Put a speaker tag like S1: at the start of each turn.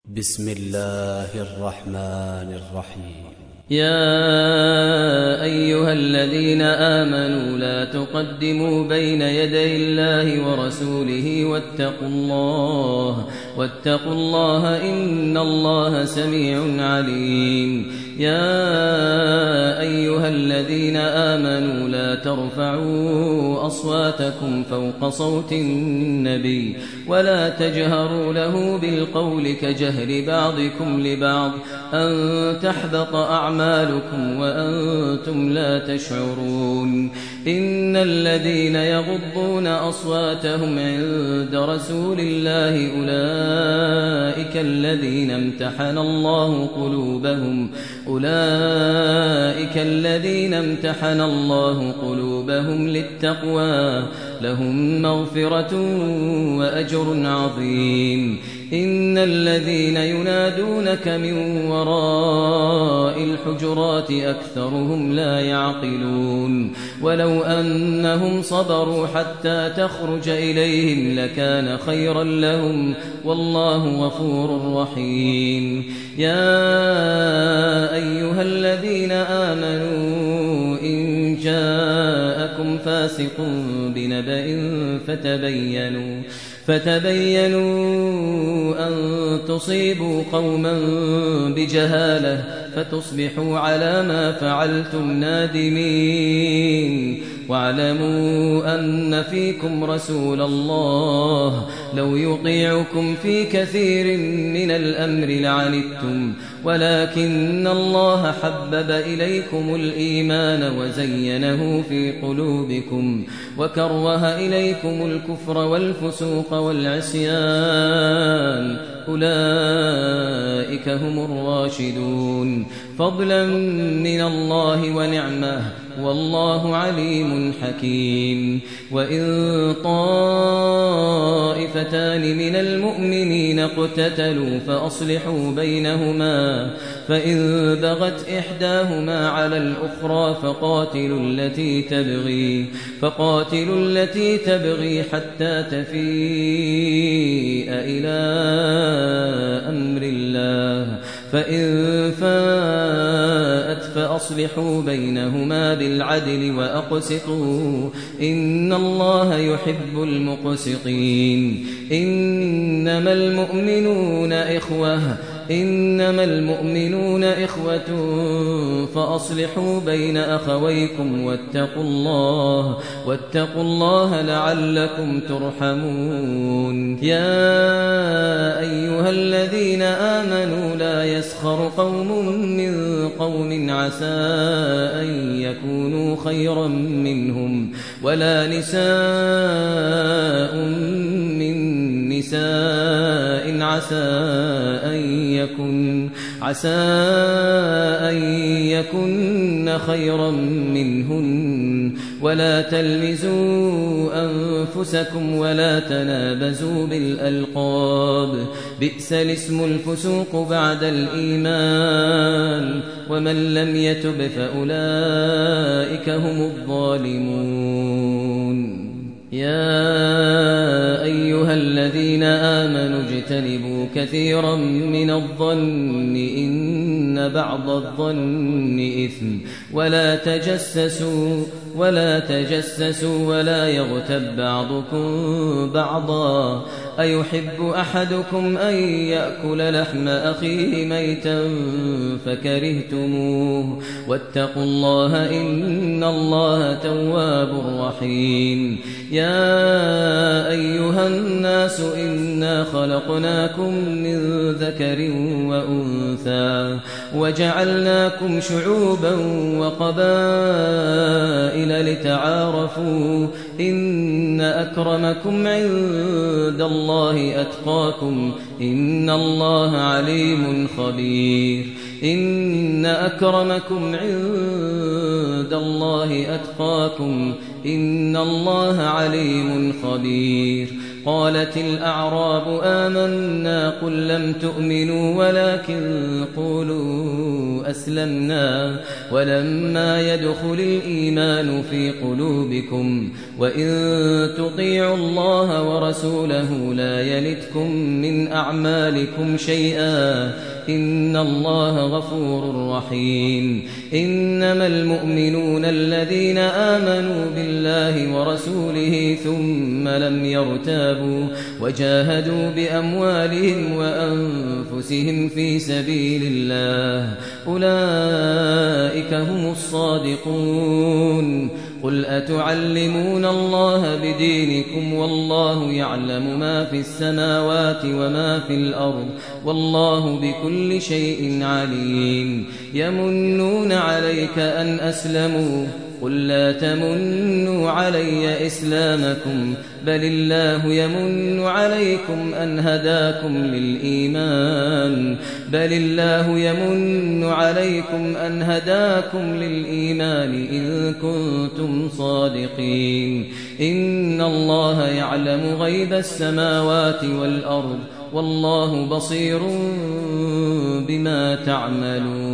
S1: بسم الله الرحمن الرحيم.
S2: يا أيها الذين آمنوا لا تقدموا بين يدي الله ورسوله واتقوا الله إن الله سميع عليم. يا أيها الذين آمنوا لا ترفعوا أصواتكم فوق صوت النبي ولا تجهروا له بالقول كجهر بعضكم لبعض أن تحبط أعمالكم وأنتم لا تشعرون. إن الذين يغضون أصواتهم عند رسول الله أولئك الذين امتحن الله قلوبهم للتقوى لهم مغفرة وأجر عظيم. إن الذين ينادونك من وراء الحجرات أكثرهم لا يعقلون. ولو أنهم صبروا حتى تخرج إليهم لكان خيرا لهم والله غفور رحيم. يا أيها الذين آمنوا إن جاءكم فاسق بنبأ فتبينوا أن تصيبوا قوما بجهالة فتصبحوا على ما فعلتم نادمين. واعلموا أن فيكم رسول الله لو يطيعكم في كثير من الأمر لعنتم ولكن الله حبب إليكم الإيمان وزينه في قلوبكم وكره إليكم الكفر والفسوق والعصيان أولئك هم الراشدون فضلا من الله ونعمه والله عليم حكيم. وإن طائفتان من المؤمنين اقتتلوا فأصلحوا بينهما فإن بغت إحداهما على الأخرى فقاتلوا التي تبغي حتى تفيء إلى أمر الله فإن فاءت فأصلحوا بينهما بالعدل وأقسطوا إن الله يحب المقسطين. إنما المؤمنون إخوة فأصلحوا بين أخويكم واتقوا الله لعلكم ترحمون. يا أيها الذين آمنوا لا يسخر قوم من قوم عسى أن يكونوا خيرا منهم ولا نساء من نساء عسى أن يكن خيرا منهن ولا تلمزوا أنفسكم ولا تنابزوا بالألقاب بئس الاسم الفسوق بعد الإيمان ومن لم يتب فأولئك هم الظالمون. يا أيها الذين آمنوا اجتنبوا كثيرا من الظن إن بعض الظن إثم ولا تجسسوا ولا يغتب بعضكم بعضا أيحب أحدكم أن يأكل لحم أخيه ميتا فكرهتموه واتقوا الله إن الله تواب رحيم. يا أيها الناس إنا خلقناكم من ذكر وأنثى وجعلناكم شعوبا وقبائل لتعارفوا إن أكرمكم عند الله أتقاكم إن الله عليم خبير. إن أكرمكم عند الله أتقاكم إن الله عليم خبير. قالت الأعراب آمنا قل لم تؤمنوا ولكن قولوا أسلمنا ولما يدخل الإيمان في قلوبكم وإن تطيعوا الله ورسوله لا يلتكم من أعمالكم شيئا إن الله غفور رحيم إنما المؤمنون الذين آمنوا بالله ورسوله ثم لم يرتابوا وجاهدوا بأموالهم وأنفسهم في سبيل الله أولئك هم الصادقون قل أتعلمون الله بدينكم والله يعلم ما في السماوات وما في الأرض والله بكل شيء عليم يمنون عليك أن أسلموا قل لا تمنوا علي إسلامكم بل الله يمن عليكم أن هداكم للإيمان إن كنتم صادقين إن الله يعلم غيب السماوات والأرض والله بصير بما تعملون